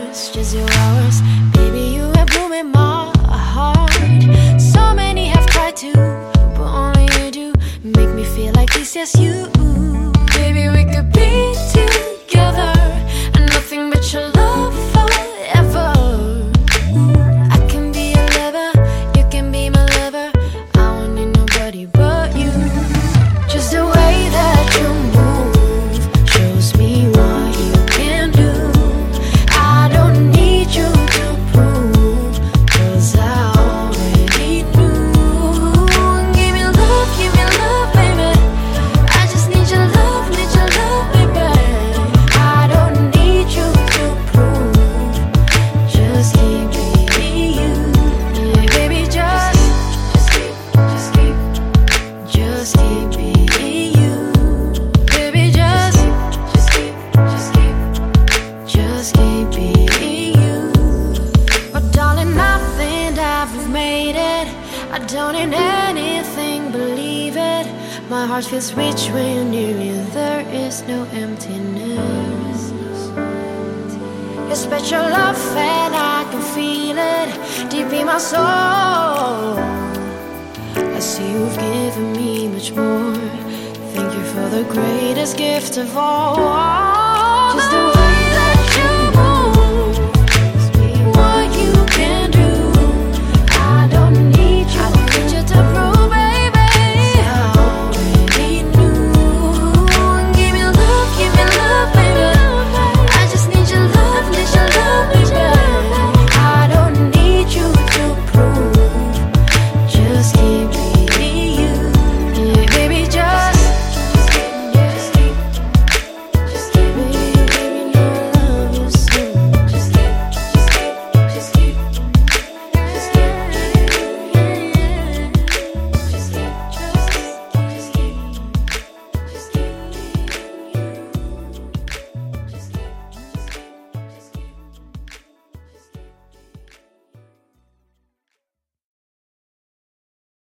hours, just your hours. Baby, you have blooming my heart. So many have tried to, but only you do make me feel like this, yes you. Baby, we could be together and nothing but your love forever. I can be your lover, you can be my lover. I don't need nobody but you. Just the way that you move shows me what you can do. I don't need you to prove, 'cause I already knew. Give me love, baby. I just need your love, baby. I don't need you to prove, just keep being you. Yeah, baby, just keep being you. Baby, just keep being you. But darling, I think I've made it. I don't need anything, believe it. My heart feels rich when you're near me. There is no emptiness. Your special love and I can feel it deep in my soul. I see you've given me much more. Thank you for the greatest gift of all.